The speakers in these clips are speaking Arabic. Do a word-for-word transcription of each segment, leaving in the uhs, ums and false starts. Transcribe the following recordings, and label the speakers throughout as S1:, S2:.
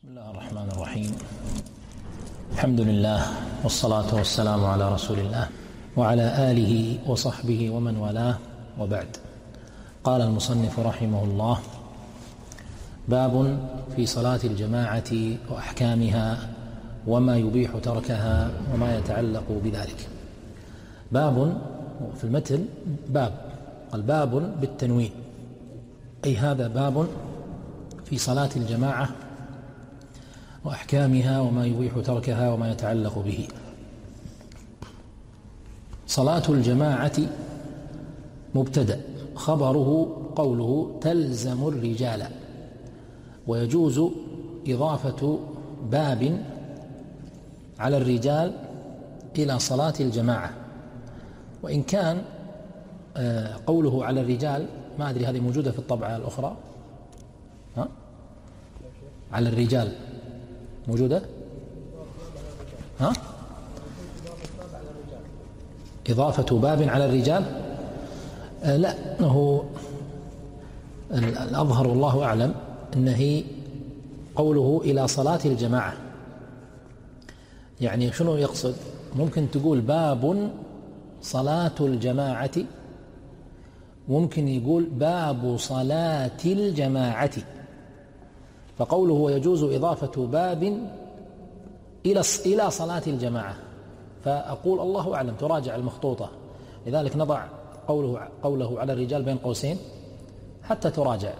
S1: الله الرحمن الرحيم. الحمد لله والصلاة والسلام على رسول الله وعلى آله وصحبه ومن والاه، وبعد. قال المصنف رحمه الله: باب في صلاة الجماعة وأحكامها وما يبيح تركها وما يتعلق بذلك. باب في المتن باب قال باب بالتنوين، أي هذا باب في صلاة الجماعة وأحكامها وما يبيح تركها وما يتعلق به. صلاة الجماعة مبتدأ، خبره قوله تلزم الرجال، ويجوز إضافة باب على الرجال إلى صلاة الجماعة، وإن كان قوله على الرجال ما أدري هذه موجودة في الطبعة الأخرى. ها؟ على الرجال موجودة؟ ها؟ إضافة باب على الرجال؟ آه لا، أنه الأظهر والله أعلم أنه قوله إلى صلاة الجماعة، يعني شنو يقصد؟ ممكن تقول باب صلاة الجماعة، ممكن يقول باب صلاة الجماعة. فقوله ويجوز إضافة باب إلى إلى صلاة الجماعة، فأقول الله أعلم تراجع المخطوطة، لذلك نضع قوله قوله على الرجال بين قوسين حتى تراجع.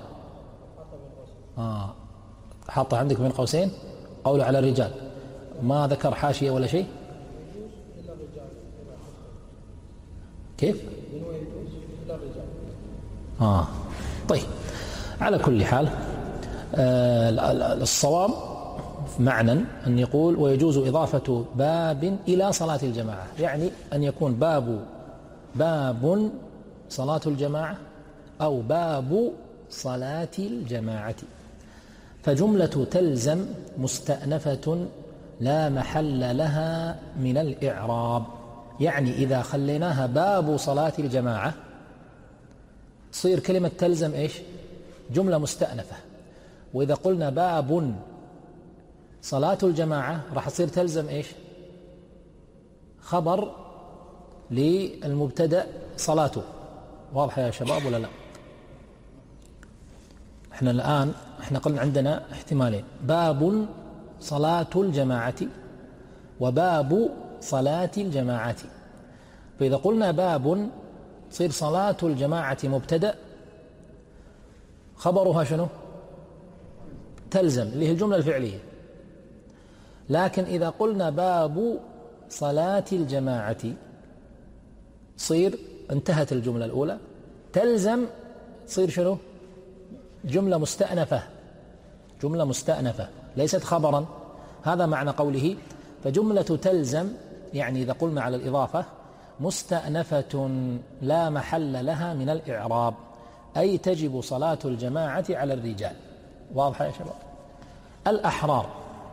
S1: آه حاطه عندك بين قوسين قوله على الرجال، ما ذكر حاشية ولا شيء. كيف؟ آه طيب، على كل حال آه الصواب معنى أن يقول ويجوز إضافة باب إلى صلاة الجماعة، يعني أن يكون باب باب صلاة الجماعة أو باب صلاة الجماعة. فجملة تلزم مستأنفة لا محل لها من الإعراب، يعني إذا خليناها باب صلاة الجماعة تصير كلمة تلزم إيش؟ جملة مستأنفة. وإذا قلنا باب صلاة الجماعة راح تصير تلزم إيش؟ خبر للمبتدأ صلاته. واضحة يا شباب ولا لا؟ احنا الآن احنا قلنا عندنا احتمالين: باب صلاة الجماعة وباب صلاة الجماعة. فإذا قلنا باب تصير صلاة الجماعة مبتدأ، خبرها شنو؟ تلزم، اللي هي الجملة الفعلية. لكن إذا قلنا باب صلاة الجماعة تصير انتهت الجملة الأولى، تلزم تصير شنو؟ جملة مستأنفة، جملة مستأنفة ليست خبرا. هذا معنى قوله فجملة تلزم، يعني إذا قلنا على الإضافة مستأنفة لا محل لها من الإعراب، أي تجب صلاة الجماعة على الرجال. واضح يا شباب؟ الأحرار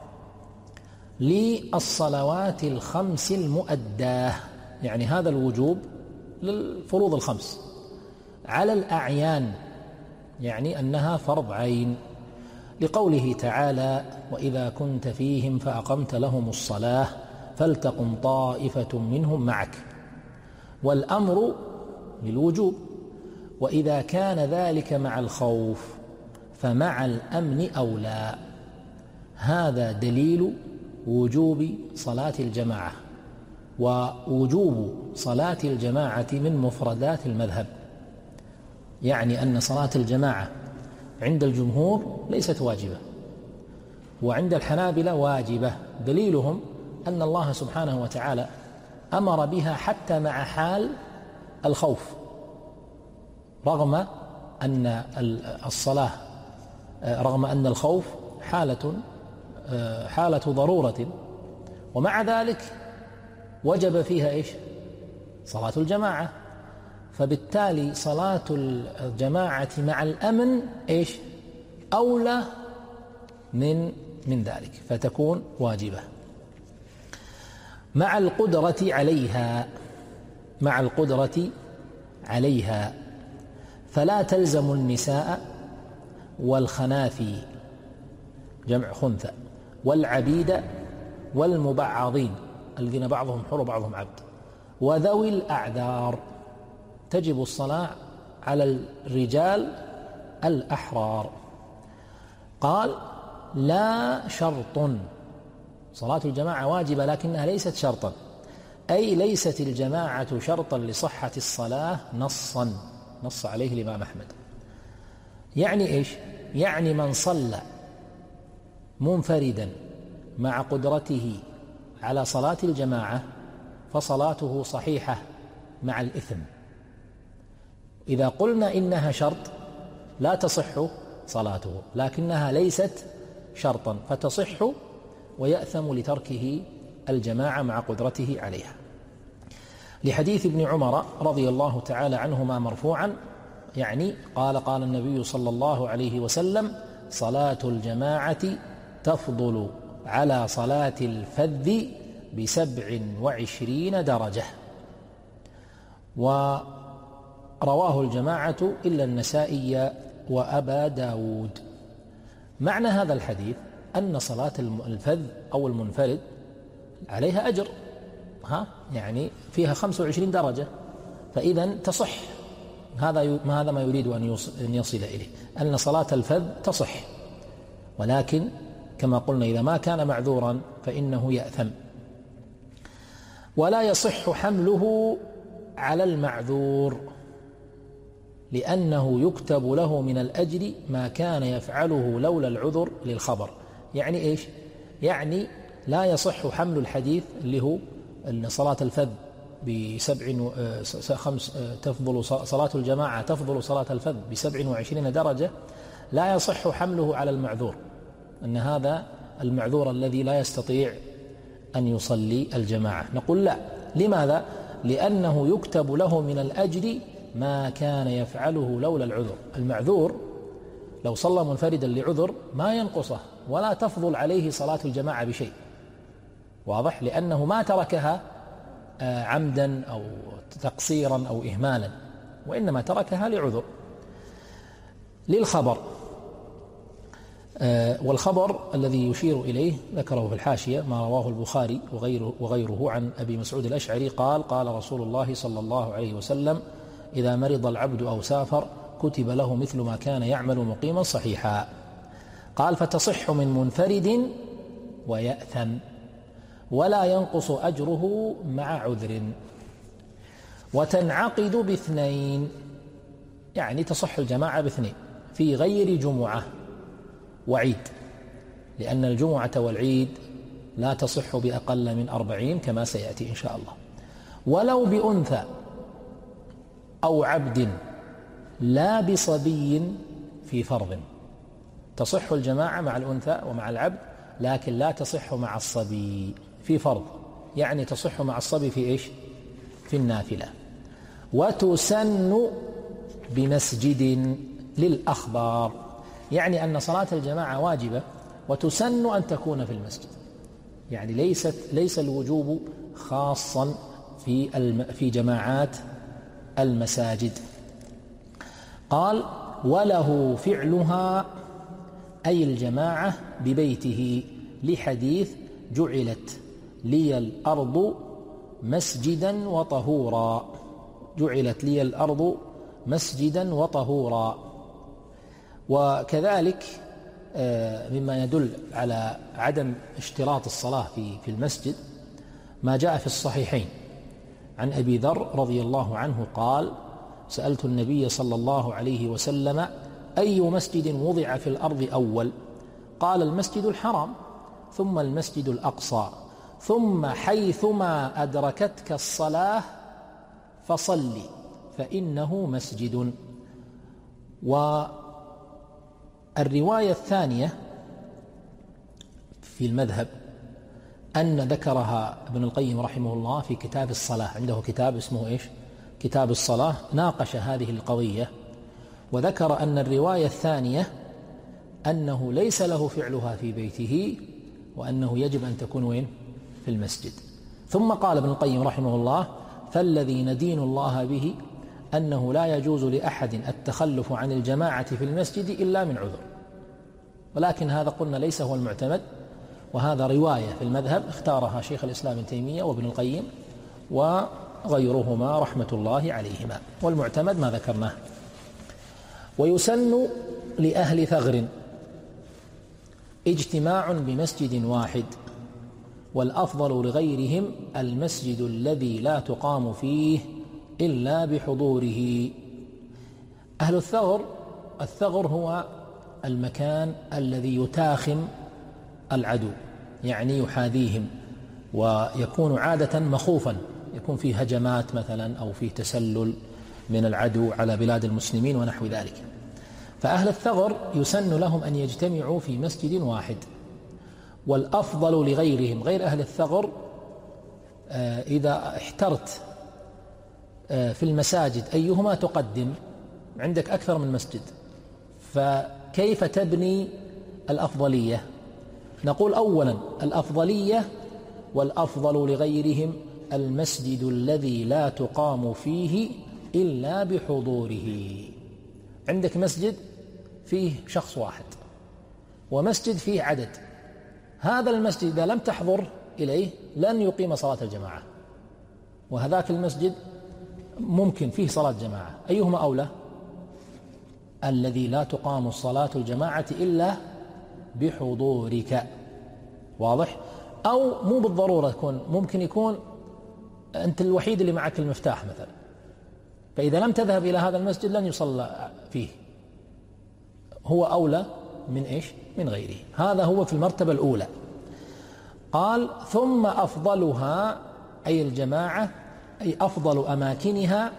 S1: للصلوات الخمس المؤداه، يعني هذا الوجوب للفروض الخمس. على الأعيان، يعني أنها فرض عين، لقوله تعالى وإذا كنت فيهم فأقمت لهم الصلاة فلتقم طائفة منهم معك. والأمر للوجوب، وإذا كان ذلك مع الخوف فمع الأمن أولى. هذا دليل وجوب صلاة الجماعة، ووجوب صلاة الجماعة من مفردات المذهب، يعني أن صلاة الجماعة عند الجمهور ليست واجبة، وعند الحنابلة واجبة. دليلهم أن الله سبحانه وتعالى أمر بها حتى مع حال الخوف، رغم أن الصلاة رغم أن الخوف حالة حالة ضرورة، ومع ذلك وجب فيها إيش؟ صلاة الجماعة. فبالتالي صلاة الجماعة مع الأمن إيش؟ أولى من من ذلك، فتكون واجبة. مع القدرة عليها، مع القدرة عليها فلا تلزم النساء والخناثي جمع خنثى، والعبيد والمبعضين الذين بعضهم حر وبعضهم عبد، وذوي الأعذار. تجب الصلاة على الرجال الأحرار. قال لا شرط، صلاة الجماعة واجبة لكنها ليست شرطا، أي ليست الجماعة شرطا لصحة الصلاة نصا، نص عليه الإمام أحمد. يعني إيش؟ يعني من صلى منفردا مع قدرته على صلاة الجماعة فصلاته صحيحة مع الإثم. إذا قلنا إنها شرط لا تصح صلاته، لكنها ليست شرطا فتصح ويأثم لتركه الجماعة مع قدرته عليها، لحديث ابن عمر رضي الله تعالى عنهما مرفوعا، يعني قال قال النبي صلى الله عليه وسلم: صلاة الجماعة تفضل على صلاة الفذ بسبع وعشرين درجة. ورواه الجماعة إلا النسائي وأبا داود. معنى هذا الحديث أن صلاة الفذ أو المنفرد عليها أجر، ها يعني فيها خمس وعشرين درجة، فإذا تصح. هذا هذا ما يريد أن يصل إليه، أن صلاة الفذ تصح، ولكن كما قلنا إذا ما كان معذورا فإنه يأثم. ولا يصح حمله على المعذور، لأنه يكتب له من الأجر ما كان يفعله لولا العذر للخبر. يعني إيش؟ يعني لا يصح حمل الحديث اللي هو أن صلاة الفذ بسبع خمس تفضل صلاة الجماعة تفضل صلاة الفذ بسبع وعشرين درجة، لا يصح حمله على المعذور، أن هذا المعذور الذي لا يستطيع أن يصلي الجماعة. نقول لا. لماذا؟ لأنه يكتب له من الأجر ما كان يفعله لولا العذر. المعذور لو صلى منفردا لعذر ما ينقصه ولا تفضل عليه صلاة الجماعة بشيء، واضح؟ لأنه ما تركها عمدا أو تقصيرا أو إهمالا، وإنما تركها لعذر. للخبر، والخبر الذي يشير إليه ذكره في الحاشية ما رواه البخاري وغيره, وغيره عن أبي مسعود الأشعري قال: قال رسول الله صلى الله عليه وسلم: إذا مرض العبد أو سافر كتب له مثل ما كان يعمل مقيما صحيحا. قال: فتصح من منفرد ويأثم، ولا ينقص أجره مع عذر، وتنعقد باثنين، يعني تصح الجماعة باثنين في غير جمعة وعيد، لأن الجمعة والعيد لا تصح بأقل من أربعين كما سيأتي إن شاء الله. ولو بأنثى أو عبد لا بصبي في فرض، تصح الجماعة مع الأنثى ومع العبد، لكن لا تصح مع الصبي في فرض، يعني تصح مع الصبي في إيش؟ في النافلة. وتسن بمسجد للأخبار، يعني أن صلاة الجماعة واجبة وتسن أن تكون في المسجد، يعني ليست ليس الوجوب خاصا في في جماعات المساجد. قال: وله فعلها أي الجماعة ببيته، لحديث: جعلت لي الأرض مسجدا وطهورا، جعلت لي الأرض مسجدا وطهورا. وكذلك مما يدل على عدم اشتراط الصلاة في في المسجد ما جاء في الصحيحين عن أبي ذر رضي الله عنه قال: سألت النبي صلى الله عليه وسلم: أي مسجد وضع في الأرض أول؟ قال: المسجد الحرام، ثم المسجد الأقصى، ثم حيثما أدركتك الصلاة فصل فإنه مسجد. والرواية الثانية في المذهب أن ذكرها ابن القيم رحمه الله في كتاب الصلاة، عنده كتاب اسمه إيش؟ كتاب الصلاة، ناقش هذه القضية وذكر أن الرواية الثانية أنه ليس له فعلها في بيته، وأنه يجب أن تكون وين؟ في المسجد. ثم قال ابن القيم رحمه الله: فالذي ندين الله به أنه لا يجوز لأحد التخلف عن الجماعة في المسجد إلا من عذر. ولكن هذا قلنا ليس هو المعتمد، وهذا رواية في المذهب اختارها شيخ الإسلام ابن تيمية وابن القيم وغيرهما رحمة الله عليهما، والمعتمد ما ذكرناه. ويسن لأهل ثغر اجتماع بمسجد واحد، والأفضل لغيرهم المسجد الذي لا تقام فيه إلا بحضوره. أهل الثغر، الثغر هو المكان الذي يتاخم العدو، يعني يحاذيهم، ويكون عادة مخوفا، يكون فيه هجمات مثلا أو فيه تسلل من العدو على بلاد المسلمين ونحو ذلك. فأهل الثغر يسن لهم أن يجتمعوا في مسجد واحد، والأفضل لغيرهم غير أهل الثغر إذا احترت في المساجد أيهما تقدم، عندك أكثر من مسجد، فكيف تبني الأفضلية؟ نقول أولا الأفضلية والأفضل لغيرهم المسجد الذي لا تقام فيه إلا بحضوره. عندك مسجد فيه شخص واحد ومسجد فيه عدد، هذا المسجد إذا لم تحضر إليه لن يقيم صلاة الجماعة، وهذاك المسجد ممكن فيه صلاة جماعة، أيهما أولى؟ الذي لا تقام الصلاة الجماعة إلا بحضورك، واضح؟ أو مو بالضرورة يكون، ممكن يكون أنت الوحيد اللي معك المفتاح مثلا، فإذا لم تذهب إلى هذا المسجد لن يصلى فيه، هو أولى من إيش؟ من غيره. هذا هو في المرتبة الأولى. قال ثم أفضلها أي الجماعة، أي أفضل أماكنها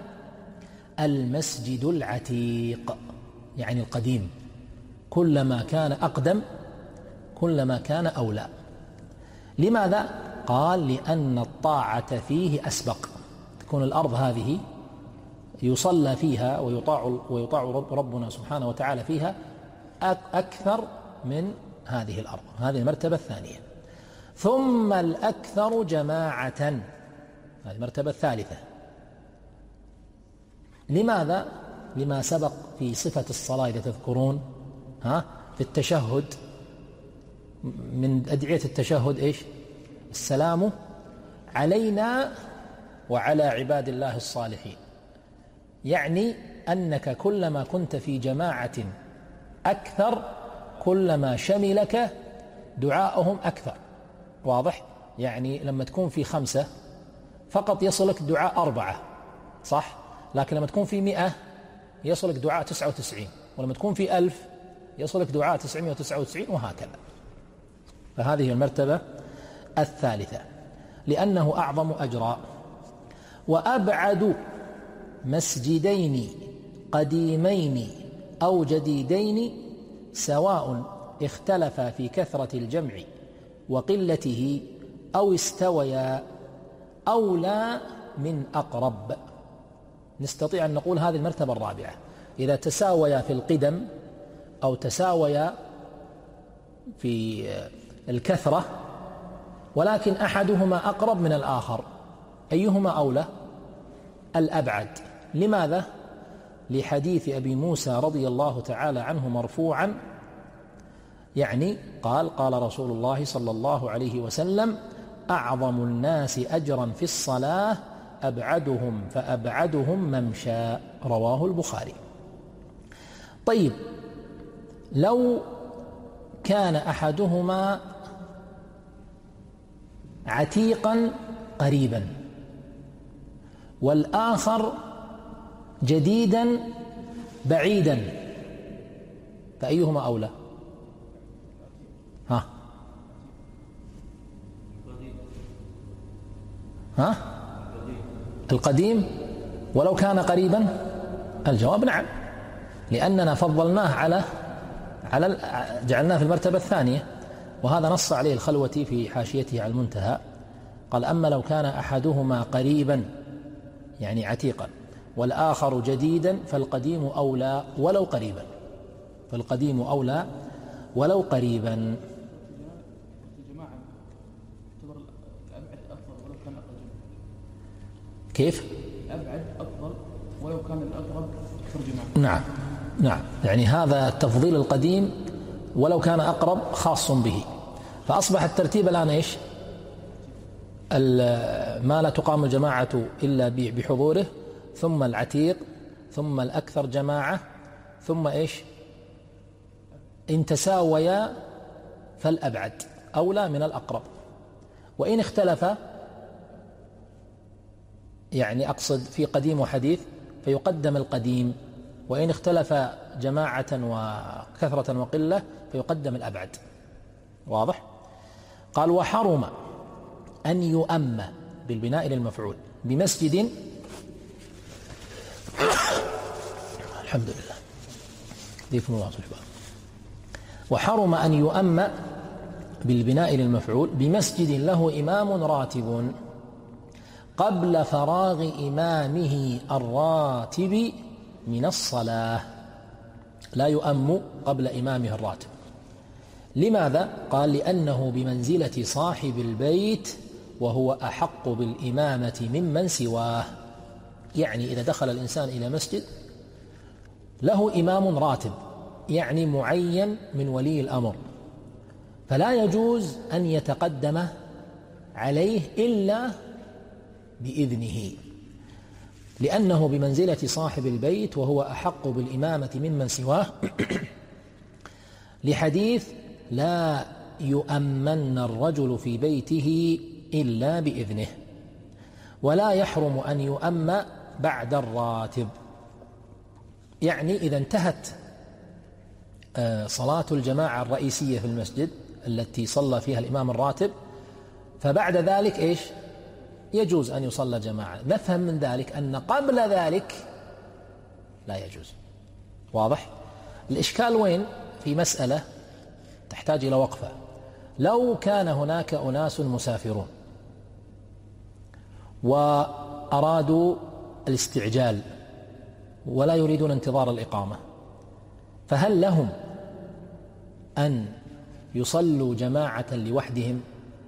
S1: المسجد العتيق، يعني القديم، كلما كان أقدم كلما كان أولى. لماذا؟ قال لأن الطاعة فيه أسبق، تكون الأرض هذه يصلى فيها ويطاع, ويطاع ربنا سبحانه وتعالى فيها أكثر من هذه الأرض. هذه المرتبة الثانية. ثم الأكثر جماعة، هذه المرتبة الثالثة. لماذا؟ لما سبق في صفة الصلاة إذا تذكرون ها في التشهد، من أدعية التشهد إيش؟ السلام علينا وعلى عباد الله الصالحين، يعني أنك كلما كنت في جماعة أكثر كلما شملك دعاءهم أكثر، واضح؟ يعني لما تكون في خمسة فقط يصلك دعاء أربعة، صح؟ لكن لما تكون في مئة يصلك دعاء تسعة وتسعين، ولما تكون في ألف يصلك دعاء تسعمائة وتسعة وتسعين، وهكذا. فهذه المرتبة الثالثة لأنه أعظم أجرا. وأبعد مسجدين قديمين أو جديدين سواء اختلفا في كثرة الجمع وقلته أو استويا أولى من أقرب. نستطيع أن نقول هذه المرتبة الرابعة، إذا تساويا في القدم أو تساويا في الكثرة ولكن أحدهما أقرب من الآخر، أيهما أولى؟ الأبعد. لماذا؟ لحديث أبي موسى رضي الله تعالى عنه مرفوعا، يعني قال قال رسول الله صلى الله عليه وسلم أعظم الناس أجرا في الصلاة أبعدهم فأبعدهم ممشى، رواه البخاري. طيب، لو كان أحدهما عتيقا قريبا والآخر جديدا بعيدا، فأيهما أولى؟ ها ها القديم ولو كان قريبا؟ الجواب نعم، لأننا فضلناه على على جعلناه في المرتبة الثانية، وهذا نص عليه الخلوتي في حاشيته على المنتهى. قال أما لو كان أحدهما قريبا يعني عتيقا والآخر جديدا فالقديم أولى ولو قريبا، فالقديم أولى ولو قريبا. كيف؟
S2: الأبعد أفضل ولو كان الأقرب أكثر جماعة.
S1: نعم نعم، يعني هذا تفضيل القديم ولو كان أقرب خاص به. فأصبح الترتيب الآن إيش؟ ما لا تقام الجماعة إلا بحضوره، ثم العتيق، ثم الأكثر جماعة، ثم إيش؟ إن تساويا فالأبعد أولى من الأقرب. وإن اختلف، يعني أقصد في قديم وحديث، فيقدم القديم، وإن اختلف جماعة وكثرة وقلة فيقدم الأبعد. واضح؟ قال: وحرم أن يؤم بالبناء للمفعول بمسجد الحمد لله ديكم الله صحبه وحرم أن يؤم بالبناء للمفعول بمسجد له إمام راتب قبل فراغ إمامه الراتب من الصلاة. لا يؤم قبل إمامه الراتب. لماذا؟ قال: لأنه بمنزلة صاحب البيت وهو أحق بالإمامة ممن سواه. يعني إذا دخل الإنسان إلى مسجد له إمام راتب، يعني معين من ولي الأمر، فلا يجوز أن يتقدم عليه إلا بإذنه، لأنه بمنزلة صاحب البيت وهو أحق بالإمامة ممن سواه، لحديث: لا يؤمن الرجل في بيته إلا بإذنه. ولا يحرم أن يؤم بعد الراتب، يعني إذا انتهت صلاة الجماعة الرئيسية في المسجد التي صلى فيها الإمام الراتب، فبعد ذلك إيش؟ يجوز أن يصلى جماعة. نفهم من ذلك أن قبل ذلك لا يجوز. واضح؟ الإشكال وين؟ في مسألة تحتاج إلى وقفة. لو كان هناك أناس مسافرون وأرادوا الاستعجال ولا يريدون انتظار الإقامة، فهل لهم أن يصلوا جماعة لوحدهم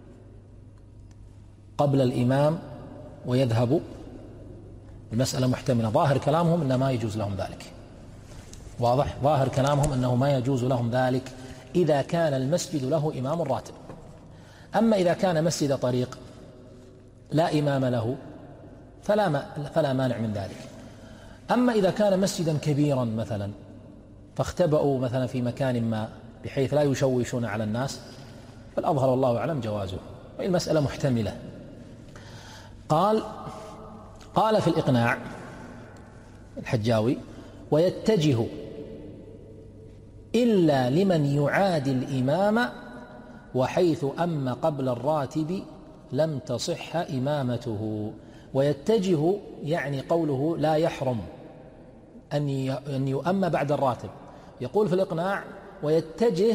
S1: قبل الإمام ويذهبوا؟ المسألة محتملة. ظاهر كلامهم أنه ما يجوز لهم ذلك. واضح؟ ظاهر كلامهم أنه ما يجوز لهم ذلك إذا كان المسجد له إمام راتب. أما إذا كان مسجد طريق لا إمام له فلا, ما فلا مانع من ذلك. أما إذا كان مسجدا كبيرا مثلا فاختبأوا مثلا في مكان ما بحيث لا يشوشون على الناس، فالأظهر والله أعلم جوازه، والمسألة محتملة. قال قال في الإقناع الحجاوي: ويتجه إلا لمن يعادي الإمام، وحيث أم قبل الراتب لم تصح إمامته. ويتجه يعني قوله لا يحرم أن يؤم بعد الراتب. يقول في الإقناع: ويتجه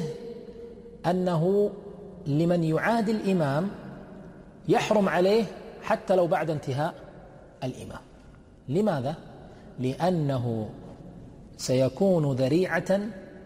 S1: أنه لمن يعادي الإمام يحرم عليه حتى لو بعد انتهاء الإمام. لماذا؟ لأنه سيكون ذريعة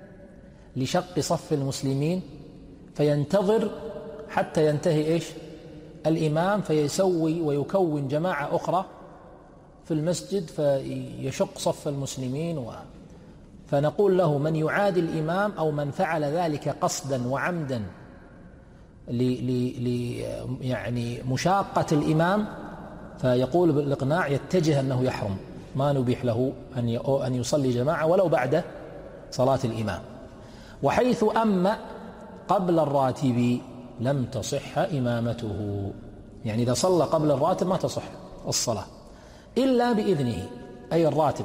S1: لشق صف المسلمين، فينتظر حتى ينتهي إيش؟ الإمام، فيسوي ويكون جماعة أخرى في المسجد فيشق صف المسلمين. و... فنقول له: من يعادي الإمام أو من فعل ذلك قصدا وعمدا ل... ل... ل... يعني مشاقة الإمام، فيقول بالإقناع يتجه أنه يحرم، ما نبيح له أن أن يصلي جماعة ولو بعد صلاة الإمام. وحيث أم قبل الراتب لم تصح إمامته، يعني إذا صلى قبل الراتب ما تصح الصلاة إلا بإذنه، أي الراتب،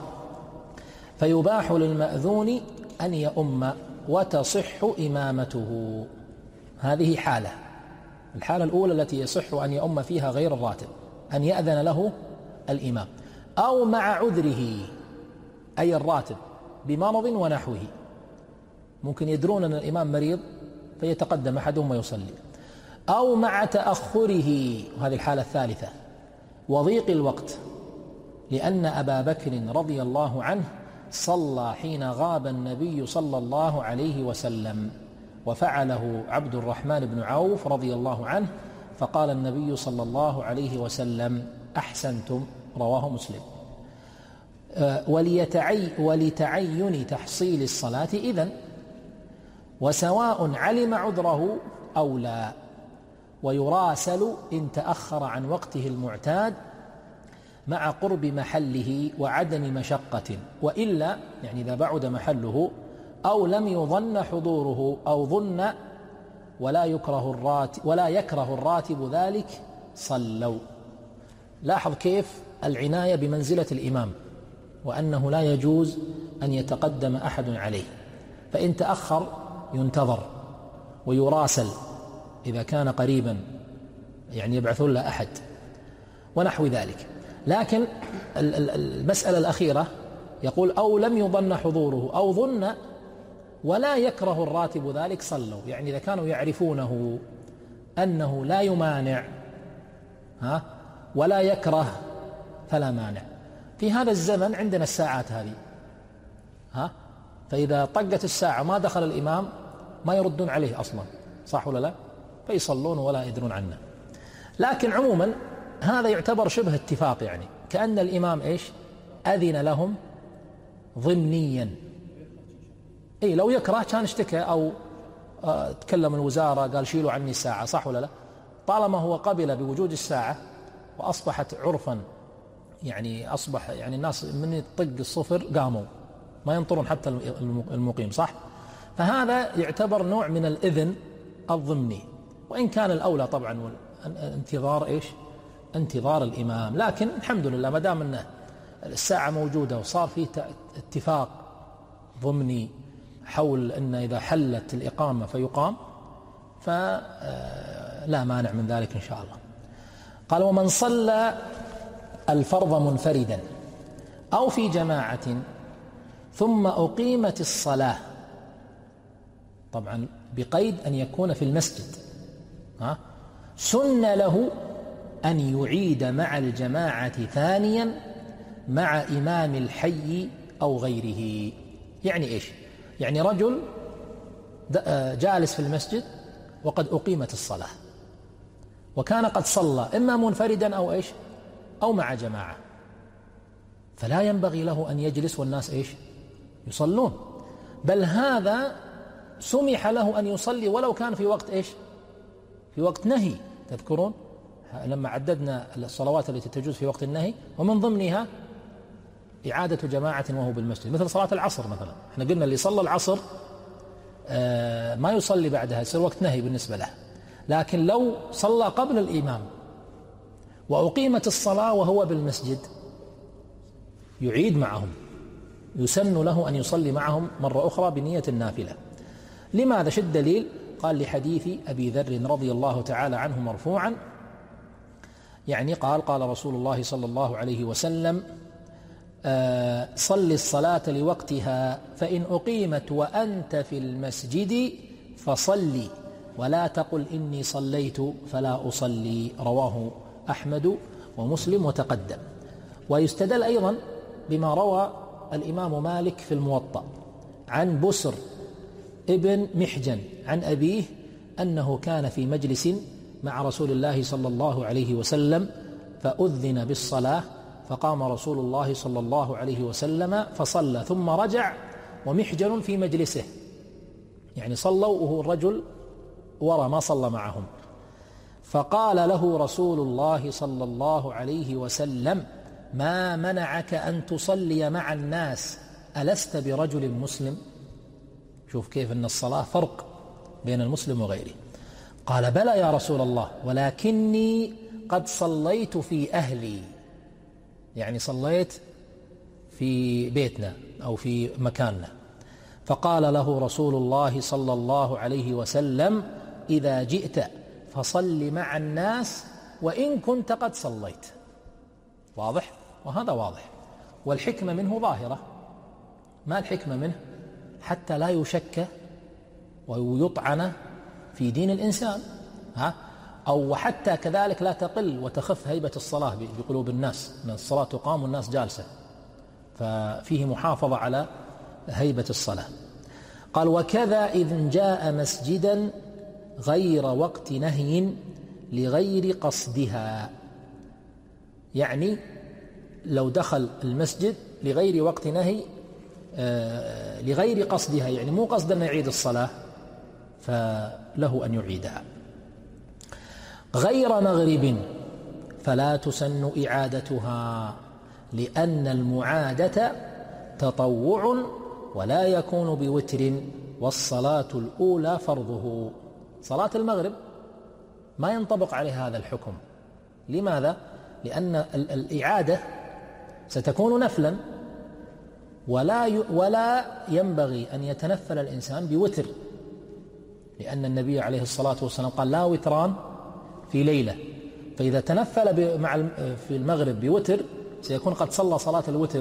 S1: فيباح للمأذون أن يؤم وتصح إمامته. هذه حالة، الحالة الأولى التي يصح أن يؤم فيها غير الراتب، أن يأذن له الإمام، أو مع عذره أي الراتب بمرض ونحوه، ممكن يدرون أن الإمام مريض فيتقدم أحدهم ويصلي، أو مع تأخره، وهذه الحالة الثالثة، وضيق الوقت، لأن أبا بكر رضي الله عنه صلى حين غاب النبي صلى الله عليه وسلم، وفعله عبد الرحمن بن عوف رضي الله عنه، فقال النبي صلى الله عليه وسلم: أحسنتم. رواه مسلم. وليتعي ولتعين تحصيل الصلاة إذن، وسواء علم عذره أو لا، ويراسل إن تأخر عن وقته المعتاد مع قرب محله وعدم مشقة، وإلا يعني إذا بعد محله أو لم يظن حضوره أو ظن ولا يكره الراتب ولا يكره الراتب ذلك صلوا. لاحظ كيف العناية بمنزلة الإمام، وأنه لا يجوز أن يتقدم أحد عليه، فإن تأخر ينتظر ويراسل إذا كان قريبا، يعني يبعثون له أحد ونحو ذلك. لكن المسألة الأخيرة يقول أو لم يظن حضوره أو ظن ولا يكره الراتب ذلك صلوا، يعني إذا كانوا يعرفونه أنه لا يمانع ها ولا يكره فلا مانع. في هذا الزمن عندنا الساعات هذه ها، فإذا طقت الساعة ما دخل الإمام ما يردون عليه أصلا، صح ولا لا؟ فيصلون ولا يدرون عنه. لكن عموما هذا يعتبر شبه اتفاق، يعني كأن الإمام إيش أذن لهم ضمنيا. إيه لو يكره كان اشتكى أو آه تكلم الوزارة قال شيلوا عني الساعة، صح ولا لا؟ طالما هو قبل بوجود الساعة وأصبحت عرفا، يعني أصبح يعني الناس من يطق الصفر قاموا ما ينطرون حتى المقيم، صح؟ فهذا يعتبر نوع من الإذن الضمني، وإن كان الأولى طبعا انتظار إيش؟ انتظار الإمام. لكن الحمد لله ما دام أن الساعة موجودة وصار فيه اتفاق ضمني حول أن إذا حلت الإقامة فيقام، فلا مانع من ذلك إن شاء الله. قال ومن صلى الفرض منفردا أو في جماعة ثم أقيمت الصلاة، طبعا بقيد أن يكون في المسجد، ها سن له أن يعيد مع الجماعة ثانيا مع إمام الحي أو غيره. يعني إيش؟ يعني رجل جالس في المسجد وقد أقيمت الصلاة وكان قد صلى إما منفردا أو إيش أو مع جماعة، فلا ينبغي له أن يجلس والناس إيش يصلون، بل هذا سمح له أن يصلي ولو كان في وقت إيش في وقت نهي. تذكرون لما عددنا الصلوات التي تجوز في وقت النهي ومن ضمنها إعادة جماعة وهو بالمسجد، مثل صلاة العصر مثلا، احنا قلنا اللي صلى العصر آه ما يصلي بعدها، يصير وقت نهي بالنسبة له. لكن لو صلى قبل الإمام وأقيمت الصلاة وهو بالمسجد يعيد معهم، يسن له أن يصلي معهم مرة أخرى بنية النافلة. لماذا؟ شد دليل؟ قال لحديث أبي ذر رضي الله تعالى عنه مرفوعا، يعني قال قال رسول الله صلى الله عليه وسلم آه صل الصلاة لوقتها فإن أقيمت وأنت في المسجد فصلي ولا تقل إني صليت فلا أصلي. رواه أحمد ومسلم وتقدم. ويستدل أيضا بما روى الإمام مالك في الموطأ عن بسر ابن محجن عن أبيه أنه كان في مجلس مع رسول الله صلى الله عليه وسلم فأذن بالصلاة فقام رسول الله صلى الله عليه وسلم فصلى ثم رجع ومحجن في مجلسه، يعني صلوا وهو الرجل ورا ما صلى معهم، فقال له رسول الله صلى الله عليه وسلم ما منعك أن تصلي مع الناس ألست برجل مسلم؟ شوف كيف أن الصلاة فرق بين المسلم وغيره. قال بلى يا رسول الله ولكني قد صليت في أهلي، يعني صليت في بيتنا أو في مكاننا. فقال له رسول الله صلى الله عليه وسلم إذا جئت فصل مع الناس وإن كنت قد صليت. واضح؟ وهذا واضح، والحكمة منه ظاهرة. ما الحكمة منه؟ حتى لا يشك ويطعن في دين الإنسان، ها؟ أو حتى كذلك لا تقل وتخف هيبة الصلاة بقلوب الناس، أن الصلاة تقام والناس جالسة، ففيه محافظة على هيبة الصلاة. قال وكذا إذ جاء مسجدا غير وقت نهي لغير قصدها، يعني لو دخل المسجد لغير وقت نهي آه لغير قصدها، يعني مو قصد أن يعيد الصلاة فله أن يعيدها. غير مغرب فلا تسن إعادتها، لأن المعادة تطوع ولا يكون بوتر، والصلاة الأولى فرضه. صلاة المغرب ما ينطبق عليها هذا الحكم. لماذا؟ لأن الإعادة ستكون نفلا، ولا ولا ينبغي أن يتنفل الإنسان بوتر، لأن النبي عليه الصلاة والسلام قال لا وتران في ليلة، فإذا تنفل مع في المغرب بوتر سيكون قد صلى صلاة الوتر،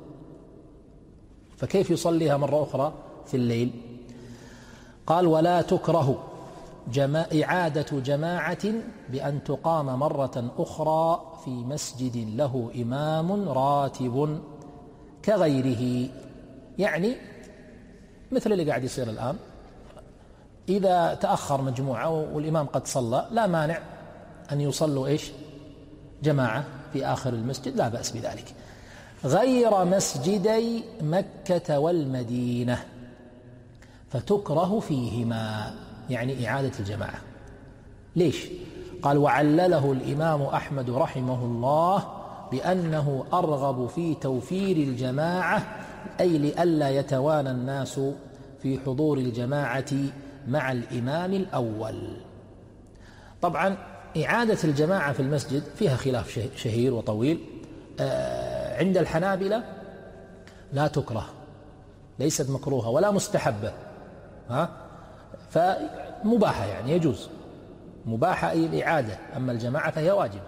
S1: فكيف يصليها مرة أخرى في الليل؟ قال ولا تكره جما... إعادة جماعة بأن تقام مرة أخرى في مسجد له إمام راتب كغيره. يعني مثل اللي قاعد يصير الآن، إذا تأخر مجموعة والإمام قد صلى لا مانع أن يصلوا إيش جماعة في آخر المسجد، لا بأس بذلك. غير مسجدي مكة والمدينة فتكره فيهما، يعني إعادة الجماعة. ليش؟ قال وعلله الإمام أحمد رحمه الله بأنه أرغب في توفير الجماعة، أي لئلا يتوانى الناس في حضور الجماعة مع الإمام الأول. طبعا إعادة الجماعة في المسجد فيها خلاف شهير وطويل. عند الحنابلة لا تكره، ليست مكروهة ولا مستحبة، ها فمباحة، يعني يجوز، مباحة أي الإعادة، أما الجماعة فهي واجبة.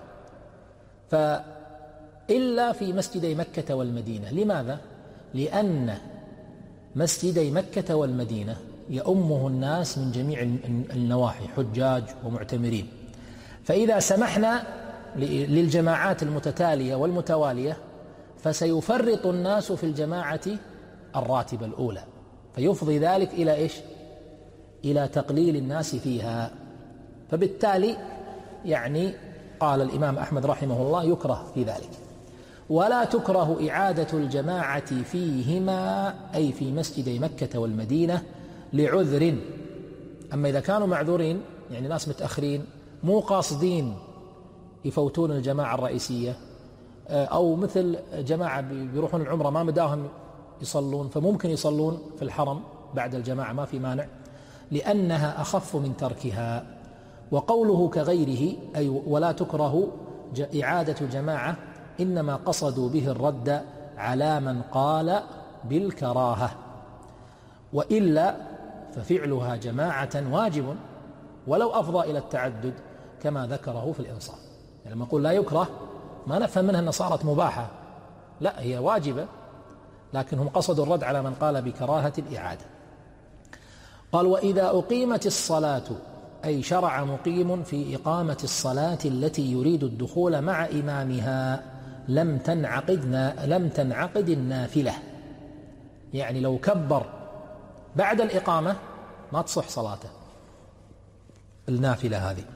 S1: فإلا في مسجدي مكة والمدينة. لماذا؟ لأن مسجدي مكة والمدينة يؤمه الناس من جميع النواحي، حجاج ومعتمرين، فإذا سمحنا للجماعات المتتالية والمتوالية فسيفرط الناس في الجماعة الراتبة الأولى، فيفضي ذلك إلى إيش؟ إلى تقليل الناس فيها. فبالتالي يعني قال الإمام أحمد رحمه الله يكره في ذلك. ولا تكره إعادة الجماعة فيهما، أي في مسجدي مكة والمدينة، لعذر. أما إذا كانوا معذورين، يعني ناس متأخرين مو قاصدين يفوتون الجماعة الرئيسية، أو مثل جماعة بيروحون العمرة ما مداهم يصلون، فممكن يصلون في الحرم بعد الجماعة، ما في مانع، لأنها أخف من تركها. وقوله كغيره أي ولا تكره إعادة جماعة إنما قصدوا به الرد على من قال بالكراهة، وإلا ففعلها جماعة واجب ولو أفضى إلى التعدد كما ذكره في الإنصاف. يعني لما نقول لا يكره ما نفهم منها أنها صارت مباحة، لا، هي واجبة، لكن هم قصدوا الرد على من قال بكراهة الإعادة. قال وإذا أقيمت الصلاة، أي شرع مقيم في إقامة الصلاة التي يريد الدخول مع إمامها، لم تنعقد لم تنعقد النافلة. يعني لو كبر بعد الإقامة ما تصح صلاته النافلة هذه،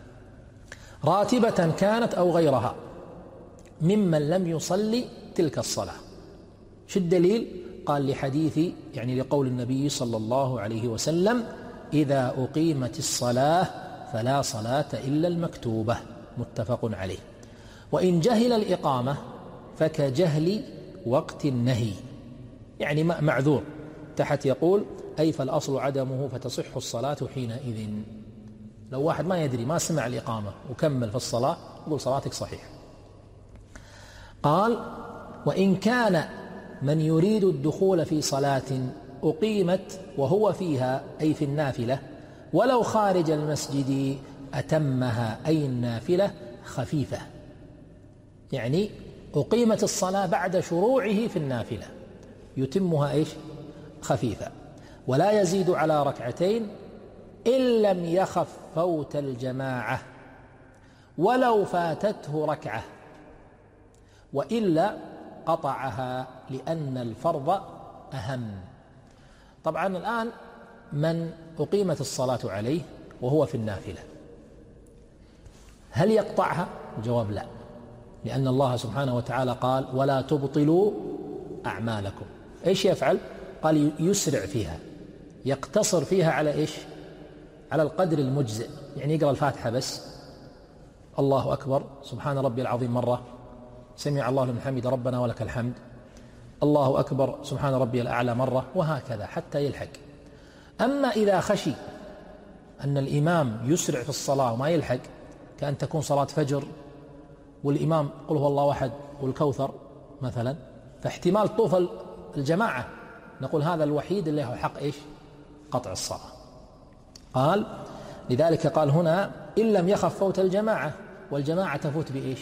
S1: راتبة كانت أو غيرها، ممن لم يصلي تلك الصلاة. شو الدليل؟ قال لحديث يعني لقول النبي صلى الله عليه وسلم إذا أقيمت الصلاة فلا صلاة إلا المكتوبة، متفق عليه. وإن جهل الإقامة فكجهل وقت النهي، يعني معذور. تحت يقول أي فالأصل عدمه فتصح الصلاة حينئذ. لو واحد ما يدري ما سمع الإقامة وكمل في الصلاة يقول صلاتك صحيحة. قال وإن كان من يريد الدخول في صلاة أقيمت وهو فيها، أي في النافلة، ولو خارج المسجد أتمها، أي النافلة خفيفة، يعني أقيمت الصلاة بعد شروعه في النافلة يتمها إيش؟ خفيفة، ولا يزيد على ركعتين إن لم يخف فوت الجماعة ولو فاتته ركعة، وإلا قطعها لأن الفرض أهم. طبعا الآن من أقيمت الصلاة عليه وهو في النافلة هل يقطعها؟ الجواب لا، لأن الله سبحانه وتعالى قال ولا تبطلوا أعمالكم. إيش يفعل؟ قال يسرع فيها، يقتصر فيها على إيش؟ على القدر المجزئ، يعني يقرأ الفاتحة بس، الله أكبر، سبحان ربي العظيم مرة، سمع الله لمن حمده ربنا ولك الحمد، الله أكبر، سبحان ربي الأعلى مرة، وهكذا حتى يلحق. أما إذا خشي أن الإمام يسرع في الصلاة وما يلحق، كأن تكون صلاة فجر والإمام قل هو الله أحد والكوثر مثلا، فاحتمال طوف الجماعة، نقول هذا الوحيد اللي له حق إيش؟ قطع الصلاة. قال لذلك قال هنا إن لم يخف فوت الجماعة، والجماعة تفوت بإيش؟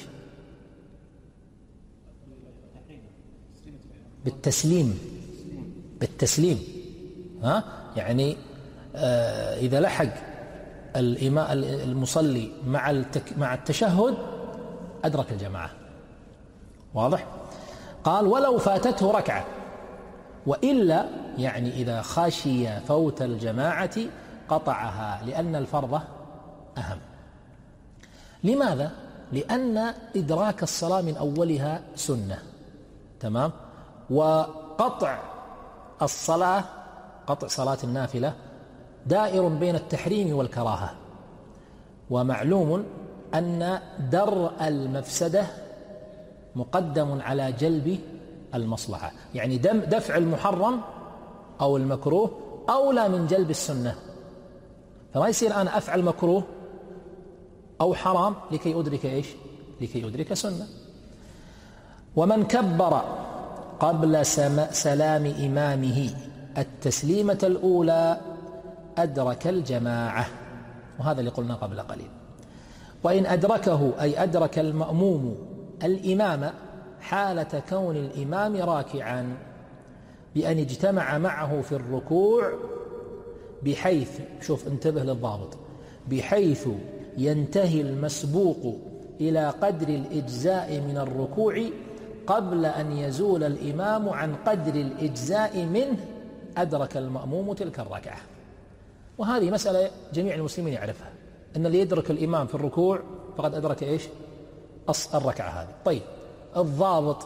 S1: بالتسليم، بالتسليم ها؟ يعني آه إذا لحق الإمام المصلي مع التك مع التشهد أدرك الجماعة. واضح؟ قال ولو فاتته ركعة، وإلا يعني إذا خشي فوت الجماعة قطعها، لأن الفرض أهم. لماذا؟ لأن إدراك الصلاة من أولها سنة، تمام؟ وقطع الصلاة، قطع صلاة النافلة دائر بين التحريم والكراهة، ومعلوم أن درء المفسدة مقدم على جلب المصلحة، يعني دفع المحرم أو المكروه أولى من جلب السنة. فما يصير أنا أفعل مكروه أو حرام لكي أدرك إيش؟ لكي أدرك سنة. ومن كبر قبل سلام إمامه التسليمة الأولى أدرك الجماعة، وهذا اللي قلنا قبل قليل. وإن أدركه أي أدرك المأموم الإمام حالة كون الإمام راكعا بأن اجتمع معه في الركوع، بحيث شوف انتبه للضابط، بحيث ينتهي المسبوق إلى قدر الإجزاء من الركوع قبل أن يزول الإمام عن قدر الإجزاء منه أدرك المأموم تلك الركعة. وهذه مسألة جميع المسلمين يعرفها، أن اللي يدرك الإمام في الركوع فقد أدرك إيش؟ أصل الركعة هذه. طيب الضابط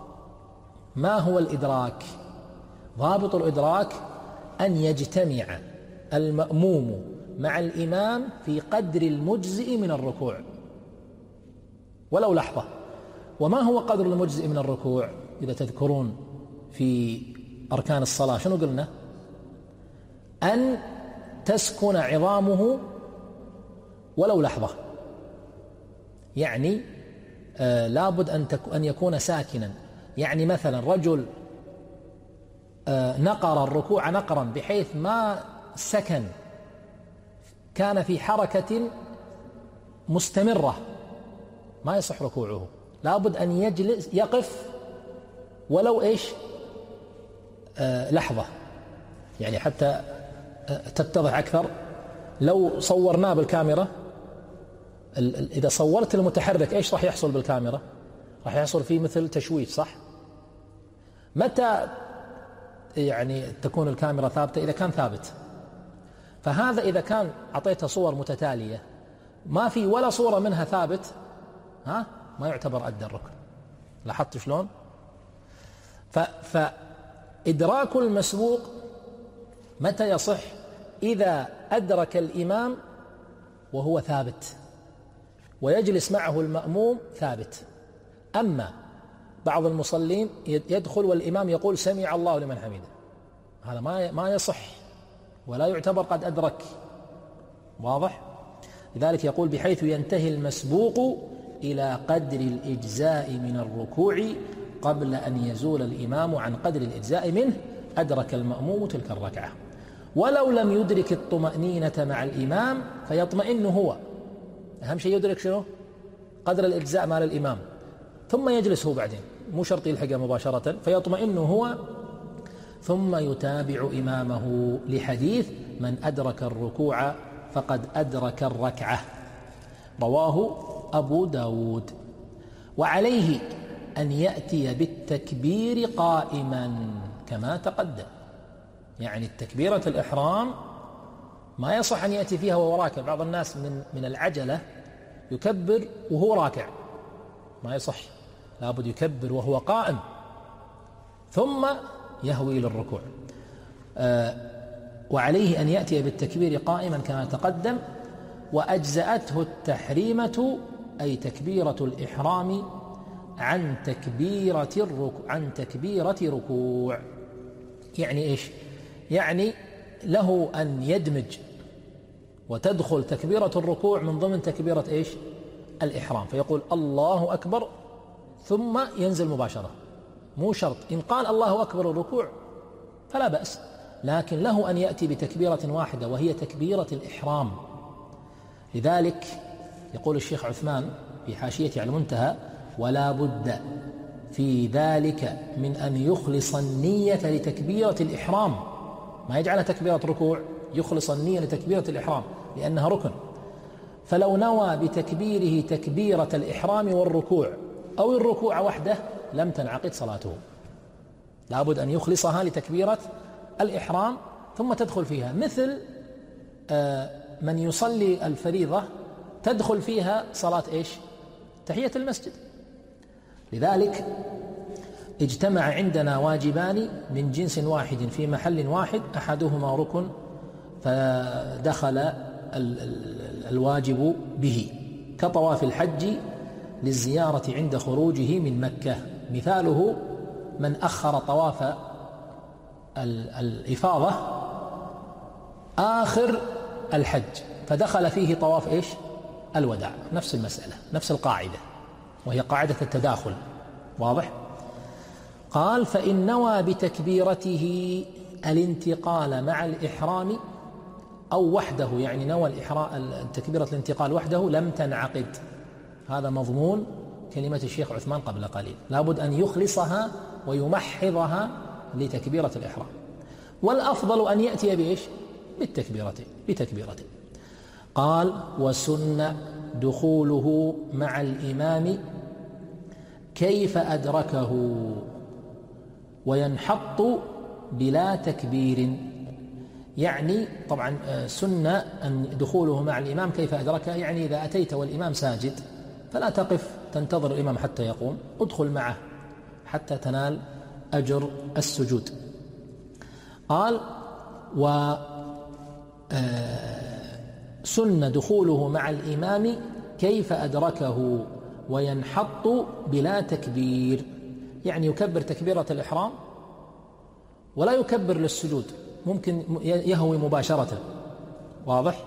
S1: ما هو الإدراك؟ ضابط الإدراك أن يجتمع المأموم مع الإمام في قدر المجزئ من الركوع ولو لحظة. وما هو قدر المجزئ من الركوع؟ إذا تذكرون في أركان الصلاة شنو قلنا؟ أن تسكن عظامه ولو لحظة، يعني آه لابد أن, أن يكون ساكنا. يعني مثلا رجل آه نقر الركوع نقرا بحيث ما سكن، كان في حركة مستمرة، ما يصح ركوعه، لابد أن يجلس يقف ولو إيش آه لحظة، يعني حتى آه تتضح أكثر. لو صورناه بالكاميرا، إذا صورت المتحرك إيش راح يحصل بالكاميرا؟ راح يحصل فيه مثل تشويش، صح؟ متى يعني تكون الكاميرا ثابتة؟ إذا كان ثابت. فهذا إذا كان أعطيته صور متتالية ما في ولا صورة منها ثابت، ها ما يعتبر أدى الركن. لاحظت شلون؟ فإدراك المسبوق متى يصح؟ إذا أدرك الإمام وهو ثابت ويجلس معه المأموم ثابت. أما بعض المصلين يدخل والإمام يقول سمع الله لمن حمده، هذا ما ما يصح ولا يعتبر قد أدرك. واضح؟ لذلك يقول بحيث ينتهي المسبوق إلى قدر الإجزاء من الركوع قبل أن يزول الإمام عن قدر الإجزاء منه أدرك المأموم تلك الركعة. ولو لم يدرك الطمأنينة مع الإمام فيطمئن هو، أهم شيء يدرك شنو؟ قدر الإجزاء مع الإمام، ثم يجلس هو بعدين، مو شرط يلحقه مباشرة، فيطمئن هو ثم يتابع إمامه، لحديث من أدرك الركوع فقد أدرك الركعة، رواه أبو داود. وعليه أن يأتي بالتكبير قائما كما تقدم، يعني التكبيرة الإحرام ما يصح أن يأتي فيها وهو راكع. بعض الناس من من العجلة يكبر وهو راكع، ما يصح، لابد يكبر وهو قائم ثم يهوي للركوع. آه وعليه أن يأتي بالتكبير قائما كما تقدم، وأجزأته التحريمة أي تكبيرة الإحرام عن تكبيرة الركوع عن تكبيرة ركوع. يعني إيش؟ يعني له أن يدمج وتدخل تكبيرة الركوع من ضمن تكبيرة إيش؟ الإحرام، فيقول الله أكبر ثم ينزل مباشرة، مو شرط. إن قال الله أكبر الركوع فلا بأس، لكن له أن يأتي بتكبيرة واحدة وهي تكبيرة الإحرام. لذلك يقول الشيخ عثمان في حاشيته على المنتهى: ولا بد في ذلك من أن يخلص النية لتكبيرة الإحرام، ما يجعلها تكبيرة ركوع، يخلص النية لتكبيرة الإحرام لأنها ركن. فلو نوى بتكبيره تكبيرة الإحرام والركوع أو الركوع وحده لم تنعقد صلاته، لا بد أن يخلصها لتكبيرة الإحرام ثم تدخل فيها، مثل من يصلي الفريضة تدخل فيها صلاة إيش؟ تحية المسجد. لذلك اجتمع عندنا واجبان من جنس واحد في محل واحد، أحدهما ركن فدخل الواجب به، كطواف الحج للزيارة عند خروجه من مكة. مثاله من أخر طواف الإفاضة آخر الحج فدخل فيه طواف إيش؟ الوداع، نفس المسألة، نفس القاعدة، وهي قاعدة التداخل. واضح؟ قال: فإن نوى بتكبيرته الانتقال مع الإحرام أو وحده، يعني نوى تكبيرة الانتقال وحده لم تنعقد. هذا مضمون كلمة الشيخ عثمان قبل قليل، لابد أن يخلصها ويمحضها لتكبيرة الإحرام. والأفضل أن يأتي بإيش؟ بالتكبيرتين بتكبيرتين. قال: وسن دخوله مع الإمام كيف أدركه وينحط بلا تكبير. يعني طبعا سنة أن دخوله مع الإمام كيف أدركه، يعني إذا أتيت والإمام ساجد فلا تقف تنتظر الإمام حتى يقوم، ادخل معه حتى تنال أجر السجود. قال: وسن دخوله مع الإمام كيف أدركه وينحط بلا تكبير، يعني يكبر تكبيرة الإحرام ولا يكبر للسجود، ممكن يهوي مباشرة. واضح؟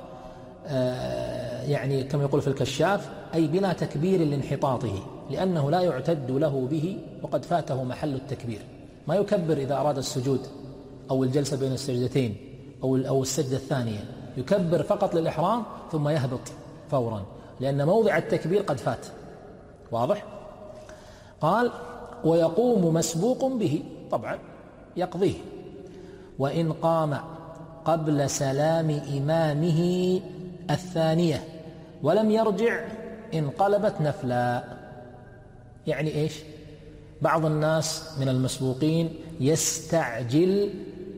S1: آه يعني كما يقول في الكشاف: أي بلا تكبير لانحطاطه، لأنه لا يعتد له به وقد فاته محل التكبير. ما يكبر إذا أراد السجود أو الجلسة بين السجدتين أو أو السجدة الثانية، يكبر فقط للإحرام ثم يهبط فورا، لأن موضع التكبير قد فات. واضح؟ قال: ويقوم مسبوق به، طبعا يقضيه. وإن قام قبل سلام إمامه الثانية ولم يرجع انقلبت نفلا. يعني إيش؟ بعض الناس من المسبوقين يستعجل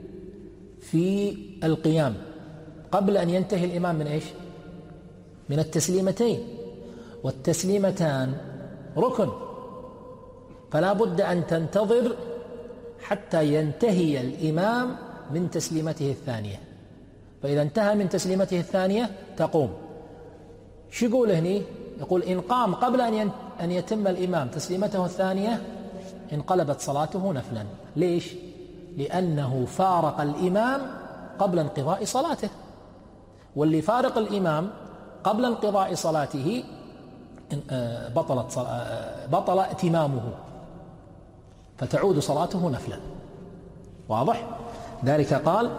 S1: في القيام قبل أن ينتهي الإمام من إيش؟ من التسليمتين، والتسليمتان ركن، فلا بد أن تنتظر حتى ينتهي الإمام من تسليمته الثانية. فإذا انتهى من تسليمته الثانية تقوم. شو يقول هنا؟ يقول: إن قام قبل أن يتم الإمام تسليمته الثانية انقلبت صلاته نفلا. ليش؟ لأنه فارق الإمام قبل انقضاء صلاته، واللي فارق الإمام قبل انقضاء صلاته بطلت بطل اتمامه، فتعود صلاته نفلا. واضح؟ ذلك قال: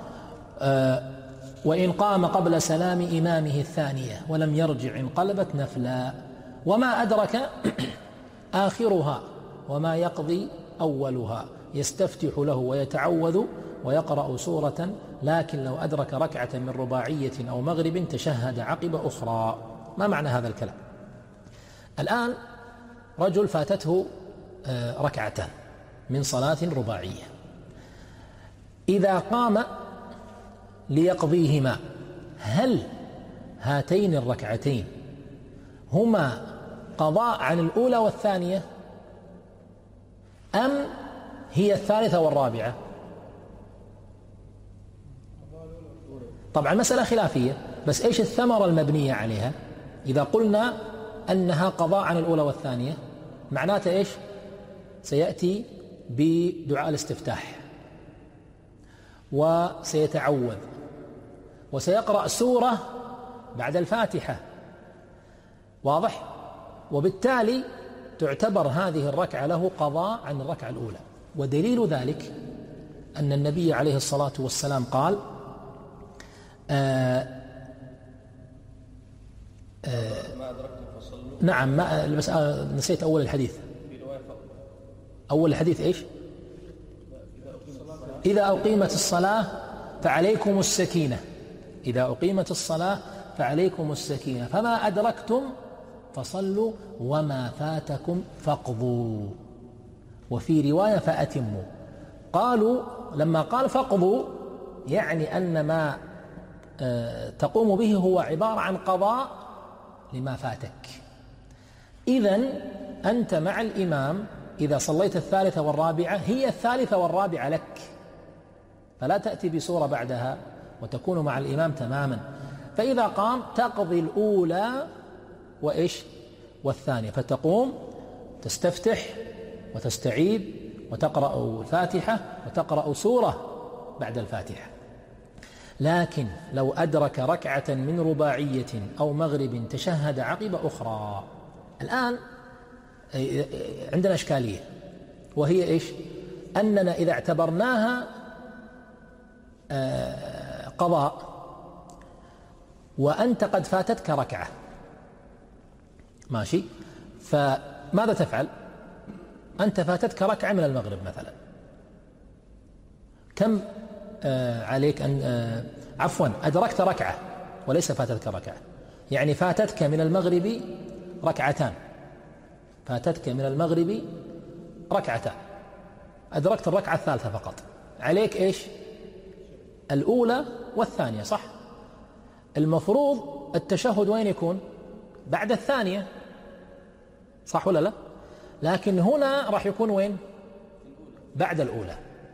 S1: آه وإن قام قبل سلام إمامه الثانية ولم يرجع انقلبت نفلا. وما أدرك آخرها وما يقضي أولها، يستفتح له ويتعوذ ويقرأ سورة، لكن لو أدرك ركعة من رباعية أو مغرب تشهد عقب أخرى. ما معنى هذا الكلام؟ الآن رجل فاتته ركعتان من صلاة رباعية، إذا قام ليقضيهما هل هاتين الركعتين هما قضاء عن الأولى والثانية أم هي الثالثة والرابعة؟ طبعا مسألة خلافية، بس إيش الثمرة المبنية عليها؟ إذا قلنا أنها قضاء عن الأولى والثانية معناته إيش؟ سيأتي بدعاء الاستفتاح وسيتعوذ وسيقرأ سورة بعد الفاتحة، واضح؟ وبالتالي تعتبر هذه الركعة له قضاء عن الركعة الأولى. ودليل ذلك أن النبي عليه الصلاة والسلام قال آآ آآ نعم ما بس نسيت أول الحديث. أول الحديث إيش؟ إذا أقيمت الصلاة فعليكم السكينة، إذا أقيمت الصلاة فعليكم السكينة، فما أدركتم فصلوا وما فاتكم فاقضوا، وفي رواية فأتموا. قالوا لما قال فاقضوا يعني أن ما تقوم به هو عبارة عن قضاء لما فاتك. إذن أنت مع الإمام إذا صليت الثالثة والرابعة هي الثالثة والرابعة لك، فلا تأتي بصورة بعدها وتكون مع الإمام تماما. فإذا قام تقضي الأولى وإيش والثانية، فتقوم تستفتح وتستعيذ وتقرأ الفاتحة وتقرأ سورة بعد الفاتحة. لكن لو أدرك ركعة من رباعية أو مغرب تشهد عقب أخرى، الآن عندنا إشكالية، وهي إيش؟ أننا إذا اعتبرناها قضاء وأنت قد فاتتك ركعة، ماشي، فماذا تفعل؟ أنت فاتتك ركعة من المغرب مثلا، كم آه عليك أن آه عفوا أدركت ركعة وليس فاتتك ركعة، يعني فاتتك من المغرب ركعتان، فاتتك من المغرب ركعتان، أدركت الركعة الثالثة فقط، عليك إيش؟ الأولى والثانية، صح؟ المفروض التشهد وين يكون؟ بعد الثانية، صح ولا لا؟ لكن هنا راح يكون وين؟ بعد الأولى.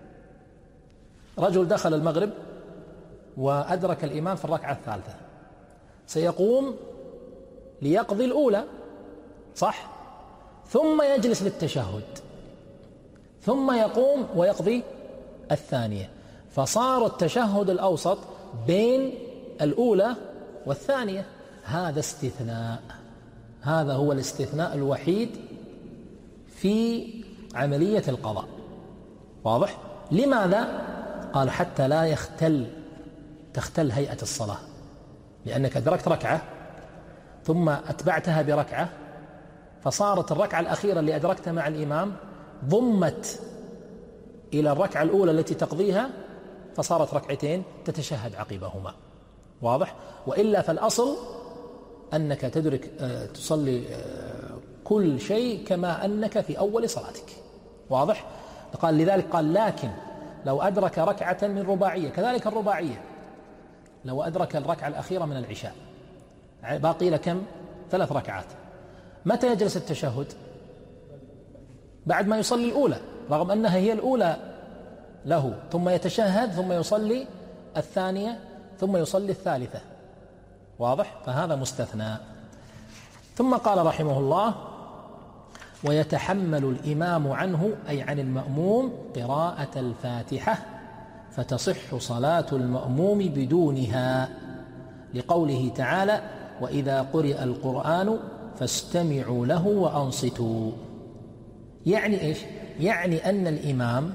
S1: رجل دخل المغرب وأدرك الإمام في الركعة الثالثة، سيقوم ليقضي الأولى، صح؟ ثم يجلس للتشهد، ثم يقوم ويقضي الثانية، فصار التشهد الأوسط بين الأولى والثانية. هذا استثناء، هذا هو الاستثناء الوحيد في عملية القضاء، واضح؟ لماذا؟ قال حتى لا يختل تختل هيئة الصلاة، لأنك أدركت ركعة ثم أتبعتها بركعة، فصارت الركعة الأخيرة اللي أدركتها مع الإمام ضمت إلى الركعة الأولى التي تقضيها، فصارت ركعتين تتشهد عقبهما، واضح؟ وإلا فالأصل أنك تدرك تصلي كل شيء كما أنك في أول صلاتك، واضح؟ قال لذلك قال لكن لو أدرك ركعة من رباعية، كذلك الرباعية لو أدرك الركعة الأخيرة من العشاء باقي له كم؟ ثلاث ركعات، متى يجلس التشهد؟ بعد ما يصلي الأولى، رغم أنها هي الأولى له، ثم يتشهد ثم يصلي الثانية ثم يصلي الثالثة، واضح؟ فهذا مستثنى. ثم قال رحمه الله ويتحمل الإمام عنه أي عن المأموم قراءة الفاتحة فتصح صلاة المأموم بدونها، لقوله تعالى وإذا قرئ القرآن فاستمعوا له وأنصتوا. يعني إيش؟ يعني أن الإمام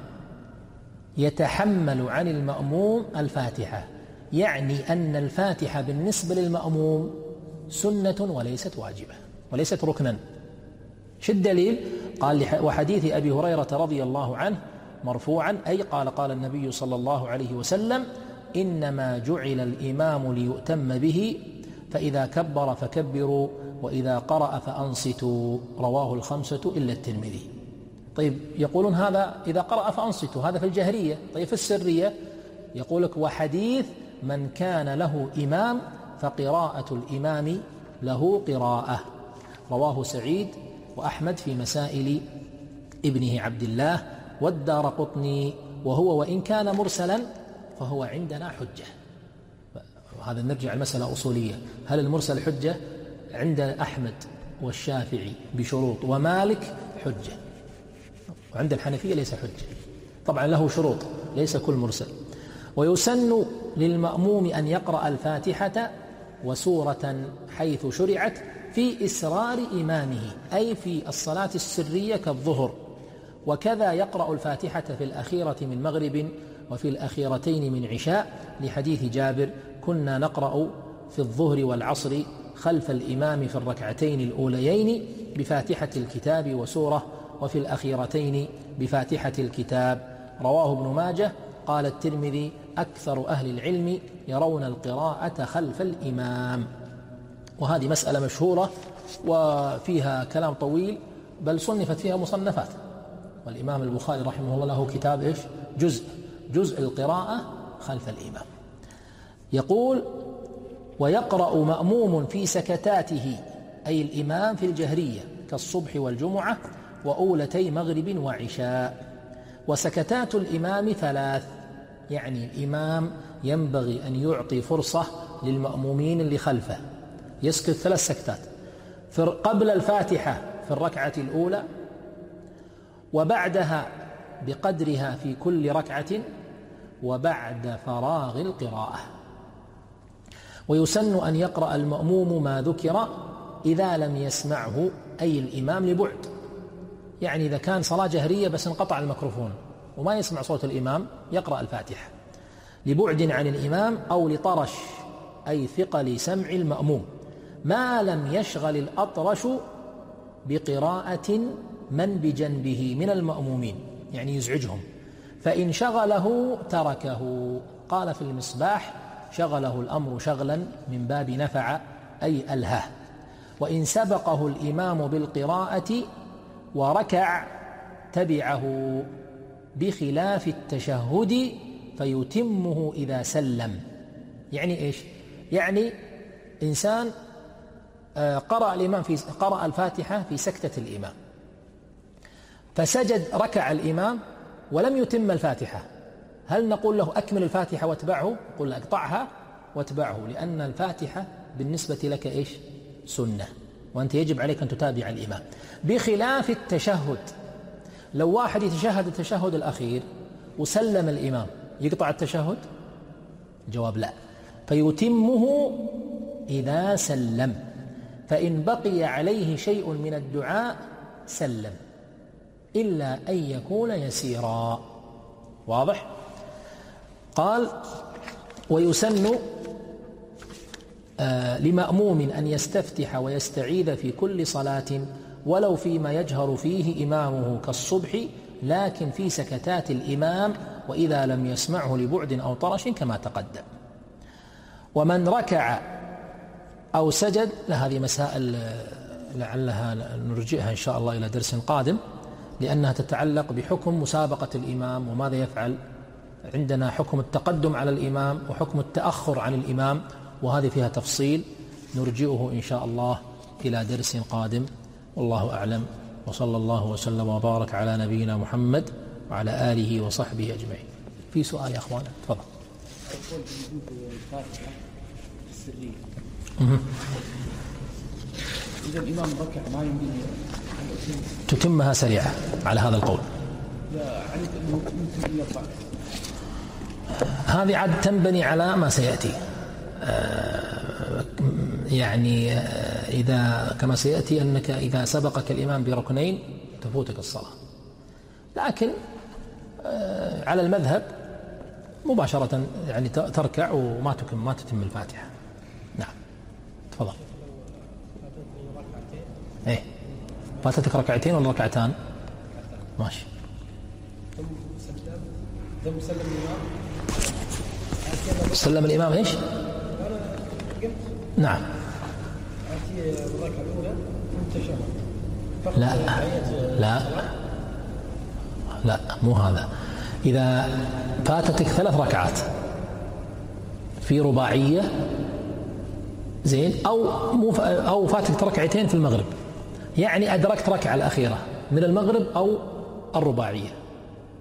S1: يتحمل عن المأموم الفاتحة، يعني أن الفاتحة بالنسبة للمأموم سنة وليست واجبة وليست ركنا. شو الدليل؟ قال وحديث أبي هريرة رضي الله عنه مرفوعا، أي قال قال النبي صلى الله عليه وسلم إنما جعل الإمام ليؤتم به فإذا كبر فكبروا وإذا قرأ فأنصتوا، رواه الخمسة إلا الترمذي. طيب يقولون هذا إذا قرأ فأنصتوا، هذا في الجهرية. طيب في السرية يقول لك وحديث من كان له إمام فقراءة الإمام له قراءة، رواه سعيد وأحمد في مسائل ابنه عبد الله والدارقطني، وهو وإن كان مرسلا فهو عندنا حجة. هذا نرجع المسألة أصولية. هل المرسل حجة؟ عند أحمد والشافعي بشروط، ومالك حجة، وعند الحنفية ليس حجة. طبعا له شروط، ليس كل مرسل. ويسن للمأموم أن يقرأ الفاتحة وسورة حيث شرعت في إسرار إمامه، أي في الصلاة السرية كالظهر، وكذا يقرأ الفاتحة في الأخيرة من مغرب وفي الأخيرتين من عشاء، لحديث جابر: كنا نقرأ في الظهر والعصر خلف الإمام في الركعتين الأوليين بفاتحة الكتاب وسورة، وفي الأخيرتين بفاتحة الكتاب. رواه ابن ماجه. قال الترمذي: أكثر أهل العلم يرون القراءة خلف الإمام. وهذه مسألة مشهورة وفيها كلام طويل، بل صنفت فيها مصنفات. والإمام البخاري رحمه الله له كتاب إيش؟ جزء جزء القراءة خلف الإمام. يقول: ويقرأ مأموم في سكتاته، أي الإمام في الجهرية كالصبح والجمعة وأولتي مغرب وعشاء. وسكتات الإمام ثلاث، يعني الإمام ينبغي أن يعطي فرصة للمأمومين اللي خلفه، يسكت ثلاث سكتات: قبل الفاتحة في الركعة الأولى، وبعدها بقدرها في كل ركعة، وبعد فراغ القراءة. ويسن أن يقرأ المأموم ما ذكر إذا لم يسمعه، أي الإمام لبعد، يعني إذا كان صلاة جهرية بس انقطع الميكروفون وما يسمع صوت الإمام يقرأ الفاتحة لبعد عن الإمام، أو لطرش أي ثقل سمع المأموم، ما لم يشغل الأطرش بقراءة من بجنبه من المأمومين، يعني يزعجهم، فإن شغله تركه. قال في المصباح: شغله الأمر شغلا من باب نفع، أي ألهاه. وإن سبقه الإمام بالقراءة وركع تبعه، بخلاف التشهد فيتمه إذا سلم. يعني إيش؟ يعني إنسان قرأ الإمام في قرأ الفاتحة في سكتة الإمام، فسجد ركع الإمام ولم يتم الفاتحة، هل نقول له أكمل الفاتحة واتبعه؟ قل أقطعها واتبعه، لأن الفاتحة بالنسبة لك إيش؟ سنة، وأنت يجب عليك أن تتابع الإمام. بخلاف التشهد، لو واحد يتشهد التشهد الأخير وسلم الإمام يقطع التشهد؟ الجواب لا، فيتمه إذا سلم، فإن بقي عليه شيء من الدعاء سلم، إلا أن يكون يسيرا. واضح؟ قال: ويسن آه لمأموم أن يستفتح ويستعيذ في كل صلاة، ولو فيما يجهر فيه إمامه كالصبح، لكن في سكتات الإمام، وإذا لم يسمعه لبعد أو طرش كما تقدم. ومن ركع أو سجد، لهذه مسائل لعلها نرجئها إن شاء الله إلى درس قادم، لأنها تتعلق بحكم مسابقة الإمام وماذا يفعل. عندنا حكم التقدم على الإمام وحكم التأخر عن الإمام، وهذه فيها تفصيل نرجئه إن شاء الله إلى درس قادم. والله أعلم، وصلى الله وسلم وبارك على نبينا محمد وعلى آله وصحبه أجمعين. في سؤال يا أخوان؟ تفضل.
S2: إذا الإمام ركع ما يمكن
S1: تتمها سريعة على هذا القول.
S2: لا، عليك أنه يمكن أن يرفع.
S1: هذه عاد تنبني على ما سيأتي، آه يعني آه إذا كما سيأتي أنك إذا سبقك الإمام بركنين تفوتك الصلاة، لكن آه على المذهب مباشرة يعني تركع وما تتم ما تتم الفاتحة. نعم تفضل. ايه فاتتك ركعتين ولا ركعتان؟ ماشي.
S2: ثم سلم الإمام.
S1: سلم الإمام ايش؟ نعم.
S2: أتي الركعة الأولى والتشهد.
S1: لا لا لا مو هذا. إذا فاتتك ثلاث ركعات في رباعية زين، أو مو أو فاتك ركعتين في المغرب، يعني أدركت ركعة الأخيرة من المغرب أو الرباعية،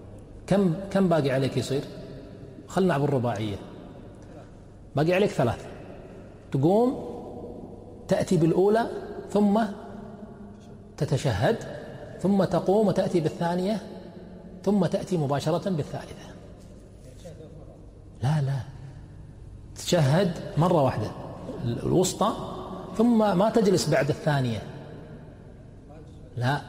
S1: كم كم باقي عليك يصير؟ خلنا بالرباعية، باقي عليك ثلاث. تقوم تأتي بالأولى ثم تتشهد، ثم تقوم وتأتي بالثانية، ثم تأتي مباشرة بالثالثة. لا لا، تشهد مرة واحدة الوسطى ثم ما تجلس بعد الثانية. لا،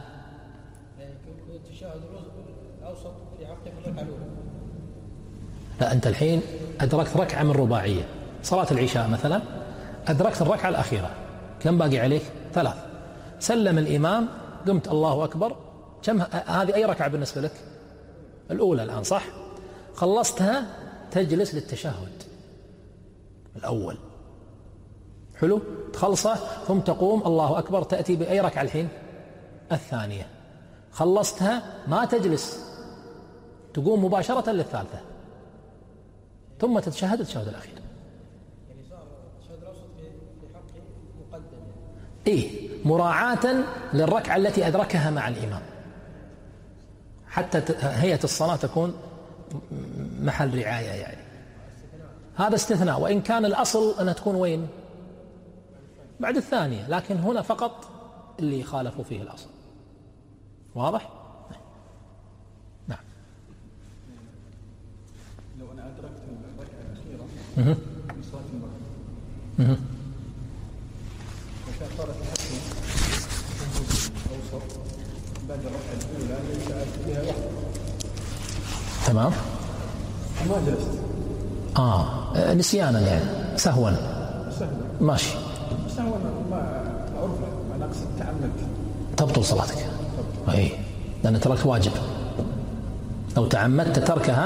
S1: لا، أنت الحين أدركت ركعة من رباعية، صلاة العشاء مثلا، أدركت الركعة الأخيرة، كم باقي عليك؟ ثلاث. سلم الإمام، قمت الله أكبر، كم هذه؟ أي ركعة بالنسبة لك؟ الأولى الآن، صح؟ خلصتها تجلس للتشهد الأول، حلو، تخلصه ثم تقوم الله أكبر، تأتي بأي ركعة الحين؟ الثانية. خلصتها ما تجلس، تقوم مباشرة للثالثة، ثم تتشهد التشهد الأخير.
S2: يعني صار التشهد الأوسط في حقه مقدم،
S1: إيه، مراعاة للركعة التي أدركها مع الإمام، حتى هيئة الصلاة تكون محل رعاية يعني. هذا استثناء، وإن كان الأصل أنها تكون وين؟ بعد الثانية، لكن هنا فقط اللي خالفوا فيه الأصل. واضح؟ نعم.
S2: لو أنا أدركت الركعة الأخيرة من صلاة المغرب وكان صارت الحكمة الأوسط بعد الركعة الأولى ليس فيها وحدة،
S1: تمام،
S2: ما جلست.
S1: آه نسيانا يعني، سهوا.
S2: سهوا
S1: ماشي،
S2: سهوا ما أعرف، أنا أقصد تعمدت،
S1: تبطل صلاتك. أي، لأن تركت واجب. لو تعمدت تركها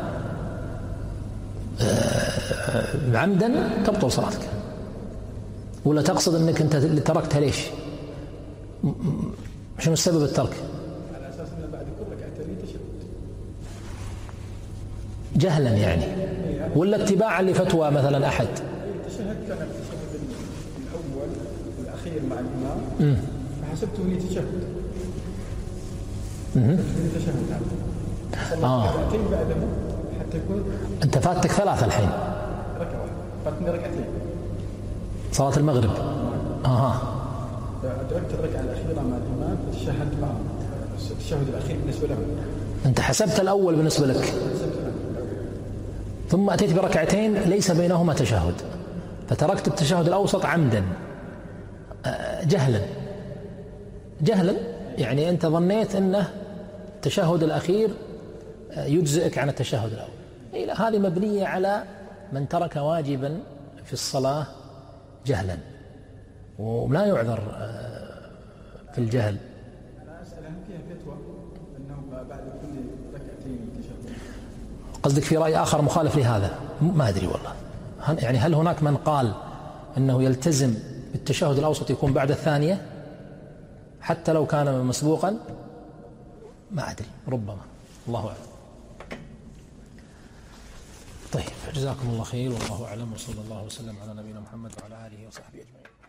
S1: عمدا تبطل صلاتك. ولا تقصد أنك أنت اللي تركتها ليش؟ شنو السبب الترك؟
S2: على أساس أن بعد كل ركعتين تشهد
S1: جهلا يعني، ولا اتباعا لفتوى مثلا أحد؟
S2: تشهد كان التشهد الأول والأخير مع الإمام فحسبته لي تشهد.
S1: امم
S2: تشهد
S1: آه.
S2: ركعتين بعده حتى يكون
S1: أنت فاتك ثلاثة الحين.
S2: ركعة واحدة، فاتني ركعتين
S1: صلاة المغرب. آه.
S2: أدركت الركعة الأخيرة مع الإمام فتشهدت معه، التشهد الأخير بالنسبة له.
S1: أنت حسبت الأول بالنسبة لك، ثم أتيت بركعتين ليس بينهما تشهد، فتركت التشهد الأوسط عمدا جهلا. جهلا يعني أنت ظنيت أنه التشهد الأخير يجزئك عن التشهد الأول. إيه، هذه مبنية على من ترك واجبا في الصلاة جهلا، ولا يعذر في الجهل.
S2: أنا أسأل هل فيها فتوى أنه بعد كل ركعتين تشهد؟
S1: قصدك في رأي آخر مخالف لهذا؟ ما أدري والله. يعني هل هناك من قال أنه يلتزم بالتشهد الأوسط يكون بعد الثانية حتى لو كان مسبوقا؟ ما أدري، ربما، الله أعلم. طيب، جزاكم الله خير، والله أعلم، وصلى الله وسلم على نبينا محمد وعلى آله وصحبه أجمعين.